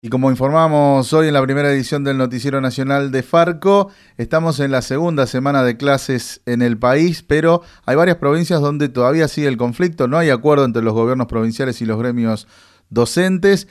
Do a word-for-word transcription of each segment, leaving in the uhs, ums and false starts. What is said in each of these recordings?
Y como informamos hoy en la primera edición del Noticiero Nacional de Farco, estamos en la segunda semana de clases en el país, pero hay varias provincias donde todavía sigue el conflicto, no hay acuerdo entre los gobiernos provinciales y los gremios docentes,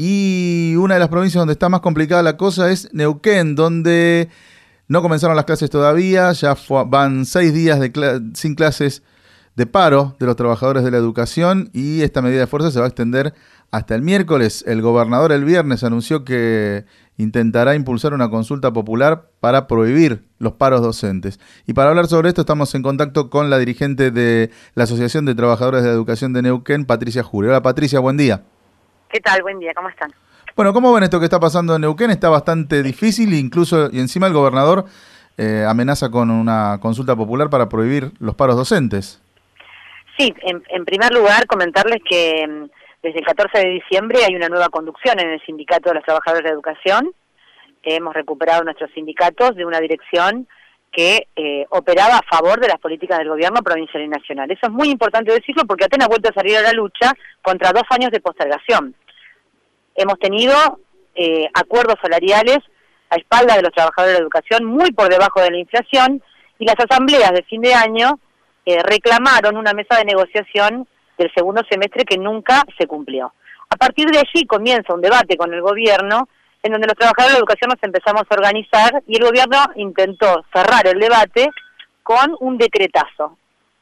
y una de las provincias donde está más complicada la cosa es Neuquén, donde no comenzaron las clases todavía, ya fue, van seis días de cl- sin clases de paro de los trabajadores de la educación, y esta medida de fuerza se va a extender hasta el miércoles. El gobernador el viernes anunció que intentará impulsar una consulta popular para prohibir los paros docentes. Y para hablar sobre esto estamos en contacto con la dirigente de la Asociación de Trabajadores de la Educación de Neuquén, Patricia Jury. Hola Patricia, buen día. ¿Qué tal? Buen día, ¿cómo están? Bueno, ¿cómo ven esto que está pasando en Neuquén? Está bastante difícil, incluso y encima el gobernador eh, amenaza con una consulta popular para prohibir los paros docentes. Sí, en, en primer lugar comentarles que desde el catorce de diciembre hay una nueva conducción en el Sindicato de los Trabajadores de la Educación. Hemos recuperado nuestros sindicatos de una dirección que eh, operaba a favor de las políticas del gobierno provincial y nacional. Eso es muy importante decirlo porque Atenas ha vuelto a salir a la lucha contra dos años de postergación. Hemos tenido eh, acuerdos salariales a espaldas de los trabajadores de la educación muy por debajo de la inflación, y las asambleas de fin de año eh, reclamaron una mesa de negociación del segundo semestre que nunca se cumplió. A partir de allí comienza un debate con el gobierno en donde los trabajadores de la educación nos empezamos a organizar y el gobierno intentó cerrar el debate con un decretazo.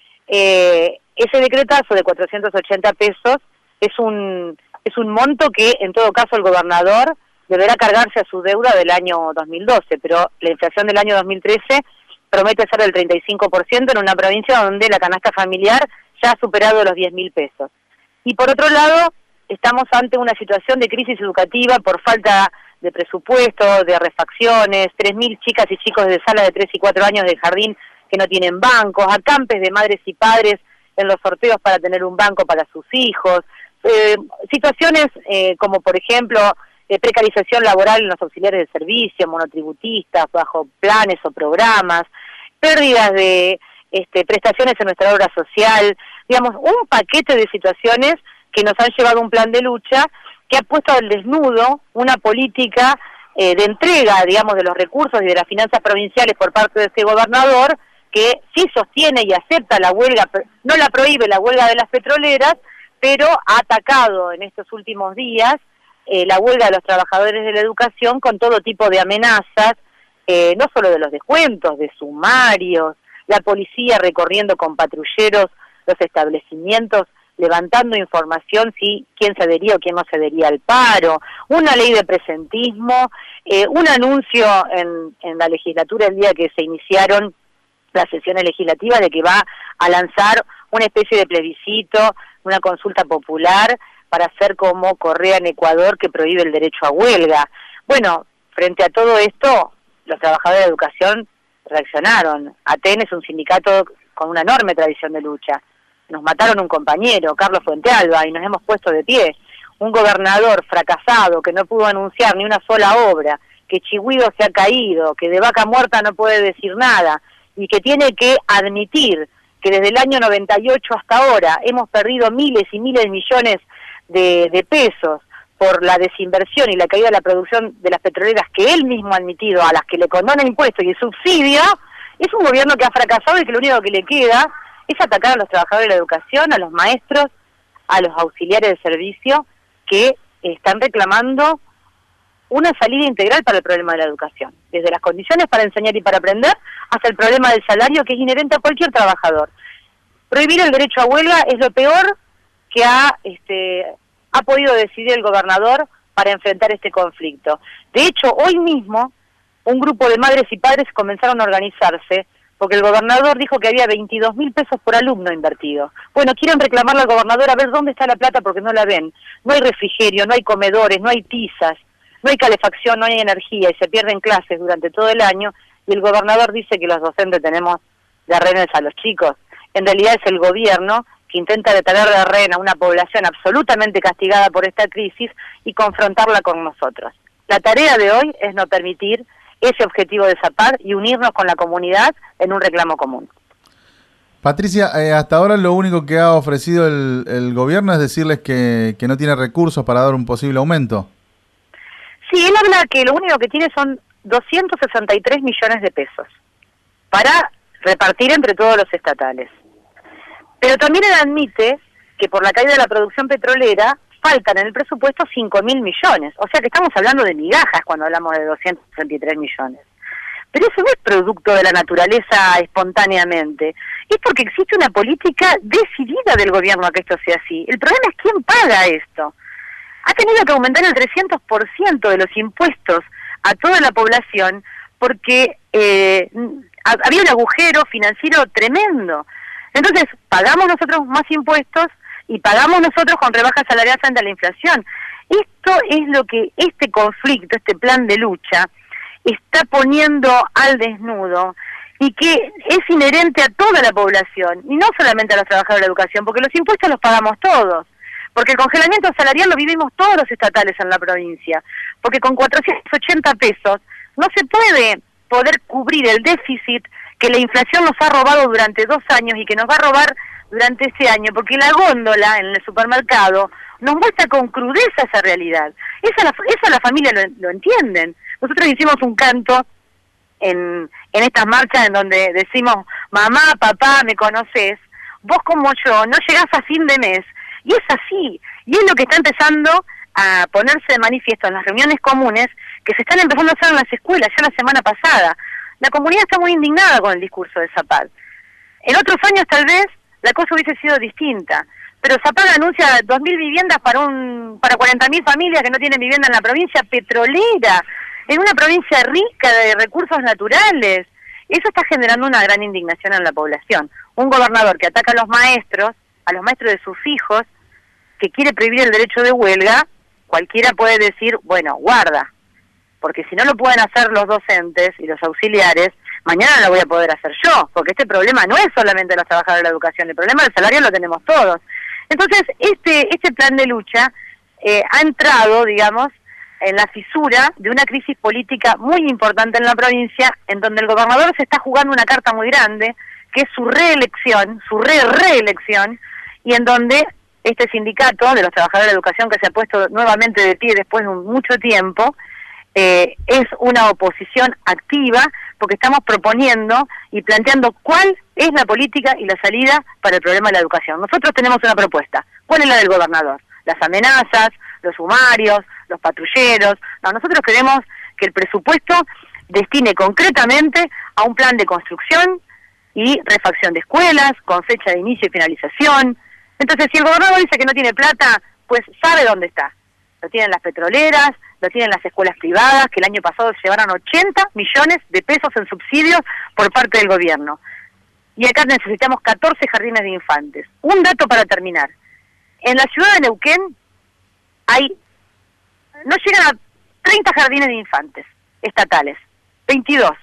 Eh, ese decretazo de cuatrocientos ochenta pesos es un, es un monto que en todo caso el gobernador deberá cargarse a su deuda del año dos mil doce, pero la inflación del año dos mil trece promete ser del treinta y cinco por ciento en una provincia donde la canasta familiar ya ha superado los diez mil pesos. Y por otro lado, estamos ante una situación de crisis educativa por falta de presupuesto, de refacciones, tres mil chicas y chicos de sala de tres y cuatro años de jardín que no tienen bancos, acampes de madres y padres en los sorteos para tener un banco para sus hijos, eh, situaciones eh, como por ejemplo eh, precarización laboral en los auxiliares de servicio, monotributistas, bajo planes o programas, pérdidas de este, prestaciones en nuestra obra social, digamos, un paquete de situaciones que nos han llevado a un plan de lucha que ha puesto al desnudo una política eh, de entrega, digamos, de los recursos y de las finanzas provinciales por parte de este gobernador, que sí sostiene y acepta la huelga, no la prohíbe la huelga de las petroleras, pero ha atacado en estos últimos días eh, la huelga de los trabajadores de la educación con todo tipo de amenazas, eh, no solo de los descuentos, de sumarios, la policía recorriendo con patrulleros los establecimientos, levantando información si quién se adhería o quién no se adhería al paro, una ley de presentismo, eh, un anuncio en, en la legislatura el día que se iniciaron las sesiones legislativas de que va a lanzar una especie de plebiscito, una consulta popular para hacer como Correa en Ecuador, que prohíbe el derecho a huelga. Bueno, frente a todo esto, los trabajadores de educación reaccionaron. Atenas es un sindicato con una enorme tradición de lucha. Nos mataron un compañero, Carlos Fuentealba, y nos hemos puesto de pie. Un gobernador fracasado que no pudo anunciar ni una sola obra, que Chigüido se ha caído, que de Vaca Muerta no puede decir nada, y que tiene que admitir que desde el año noventa y ocho hasta ahora hemos perdido miles y miles de millones de, de pesos por la desinversión y la caída de la producción de las petroleras que él mismo ha admitido, a las que le condona impuestos y el subsidio, es un gobierno que ha fracasado y que lo único que le queda es atacar a los trabajadores de la educación, a los maestros, a los auxiliares de servicio, que están reclamando una salida integral para el problema de la educación, desde las condiciones para enseñar y para aprender, hasta el problema del salario que es inherente a cualquier trabajador. Prohibir el derecho a huelga es lo peor que ha, este, ha podido decidir el gobernador para enfrentar este conflicto. De hecho, hoy mismo, un grupo de madres y padres comenzaron a organizarse porque el gobernador dijo que había veintidós mil pesos por alumno invertido. Bueno, quieren reclamarle al gobernador a ver dónde está la plata porque no la ven. No hay refrigerio, no hay comedores, no hay tizas, no hay calefacción, no hay energía y se pierden clases durante todo el año, y el gobernador dice que los docentes tenemos de rehenes a los chicos. En realidad es el gobierno que intenta detener de rehén a una población absolutamente castigada por esta crisis y confrontarla con nosotros. La tarea de hoy es no permitir ese objetivo de zapar y unirnos con la comunidad en un reclamo común. Patricia, eh, hasta ahora lo único que ha ofrecido el, el gobierno es decirles que, que no tiene recursos para dar un posible aumento. él habla que lo único que tiene son doscientos sesenta y tres millones de pesos para repartir entre todos los estatales. Pero también él admite que por la caída de la producción petrolera faltan en el presupuesto cinco mil millones. O sea que estamos hablando de migajas cuando hablamos de doscientos sesenta y tres millones. Pero eso no es producto de la naturaleza espontáneamente. Es porque existe una política decidida del gobierno a que esto sea así. El problema es quién paga esto. Ha tenido que aumentar el trescientos por ciento de los impuestos a toda la población porque eh, había un agujero financiero tremendo. Entonces, pagamos nosotros más impuestos y pagamos nosotros con rebajas salariales frente a la inflación. Esto es lo que este conflicto, este plan de lucha, está poniendo al desnudo y que es inherente a toda la población, y no solamente a los trabajadores de la educación, porque los impuestos los pagamos todos, porque el congelamiento salarial lo vivimos todos los estatales en la provincia, porque con cuatrocientos ochenta pesos no se puede poder cubrir el déficit que la inflación nos ha robado durante dos años y que nos va a robar durante ese año, porque la góndola en el supermercado nos muestra con crudeza esa realidad. Esa la, esa la familia lo, lo entienden. Nosotros hicimos un canto en, en estas marchas en donde decimos, mamá, papá, me conoces, vos como yo, no llegás a fin de mes. Y es así, y es lo que está empezando a ponerse de manifiesto en las reuniones comunes que se están empezando a hacer en las escuelas, ya la semana pasada. La comunidad está muy indignada con el discurso de Zapag. En otros años tal vez la cosa hubiese sido distinta, pero Zapag anuncia dos mil viviendas para un para cuarenta mil familias que no tienen vivienda en la provincia petrolera, en una provincia rica de recursos naturales. Eso está generando una gran indignación en la población. Un gobernador que ataca a los maestros, a los maestros de sus hijos, que quiere prohibir el derecho de huelga, cualquiera puede decir, bueno, guarda, porque si no lo pueden hacer los docentes y los auxiliares, mañana lo voy a poder hacer yo, porque este problema no es solamente de los trabajadores de la educación, el problema del salario lo tenemos todos. Entonces, este este plan de lucha eh, ha entrado, digamos, en la fisura de una crisis política muy importante en la provincia, en donde el gobernador se está jugando una carta muy grande, que es su reelección, su re-reelección, y en donde este sindicato de los trabajadores de la educación, que se ha puesto nuevamente de pie después de un, mucho tiempo, eh, es una oposición activa, porque estamos proponiendo y planteando cuál es la política y la salida para el problema de la educación. Nosotros tenemos una propuesta. ¿Cuál es la del gobernador? Las amenazas, los sumarios, los patrulleros. No, nosotros queremos que el presupuesto destine concretamente a un plan de construcción y refacción de escuelas, con fecha de inicio y finalización. Entonces, si el gobernador dice que no tiene plata, pues sabe dónde está. Lo tienen las petroleras, lo tienen las escuelas privadas, que el año pasado llevaron ochenta millones de pesos en subsidios por parte del gobierno. Y acá necesitamos catorce jardines de infantes. Un dato para terminar. En la ciudad de Neuquén hay, no llegan a treinta jardines de infantes estatales, veintidós.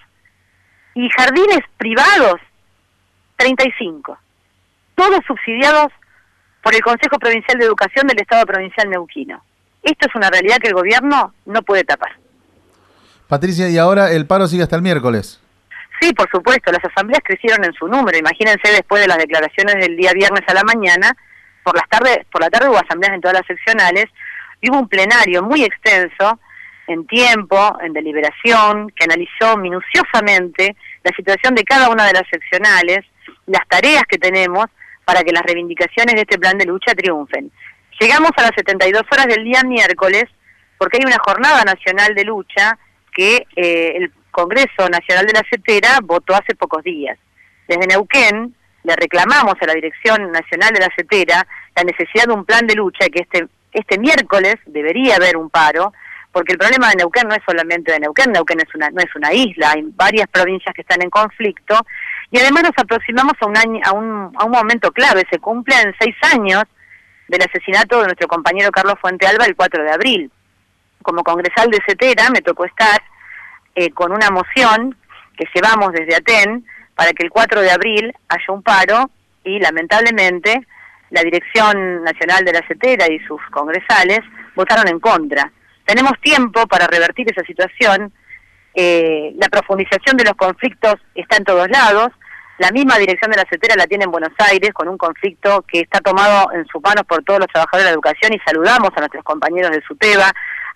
Y jardines privados, treinta y cinco. Todos subsidiados por el Consejo Provincial de Educación del Estado Provincial Neuquino. Esto es una realidad que el gobierno no puede tapar. Patricia, y ahora el paro sigue hasta el miércoles. Sí, por supuesto, las asambleas crecieron en su número. Imagínense, después de las declaraciones del día viernes a la mañana, por las tardes, por la tarde hubo asambleas en todas las seccionales, y hubo un plenario muy extenso, en tiempo, en deliberación, que analizó minuciosamente la situación de cada una de las seccionales, las tareas que tenemos para que las reivindicaciones de este plan de lucha triunfen. Llegamos a las setenta y dos horas del día miércoles, porque hay una jornada nacional de lucha que eh, el Congreso Nacional de la CETERA votó hace pocos días. Desde Neuquén le reclamamos a la Dirección Nacional de la CETERA la necesidad de un plan de lucha, que este, este miércoles debería haber un paro, porque el problema de Neuquén no es solamente de Neuquén, Neuquén es una, no es una isla, hay varias provincias que están en conflicto, y además nos aproximamos a un, año, a un, a un momento clave. Se cumplen seis años del asesinato de nuestro compañero Carlos Fuente Alba el cuatro de abril. Como congresal de CETERA me tocó estar eh, con una moción que llevamos desde Aten para que el cuatro de abril haya un paro, y lamentablemente la Dirección Nacional de la CETERA y sus congresales votaron en contra. Tenemos tiempo para revertir esa situación. Eh, la profundización de los conflictos está en todos lados. La misma dirección de la CETERA la tiene en Buenos Aires, con un conflicto que está tomado en sus manos por todos los trabajadores de la educación, y saludamos a nuestros compañeros de SUTEBA,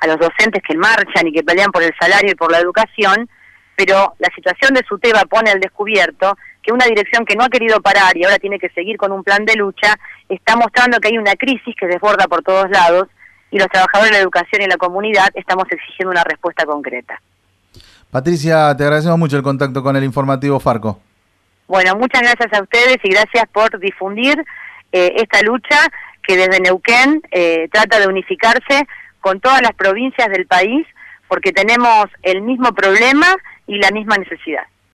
a los docentes que marchan y que pelean por el salario y por la educación, pero la situación de SUTEBA pone al descubierto que una dirección que no ha querido parar y ahora tiene que seguir con un plan de lucha, está mostrando que hay una crisis que desborda por todos lados y los trabajadores de la educación y la comunidad estamos exigiendo una respuesta concreta. Patricia, te agradecemos mucho el contacto con el informativo Farco. Bueno, muchas gracias a ustedes y gracias por difundir eh, esta lucha que desde Neuquén eh, trata de unificarse con todas las provincias del país porque tenemos el mismo problema y la misma necesidad.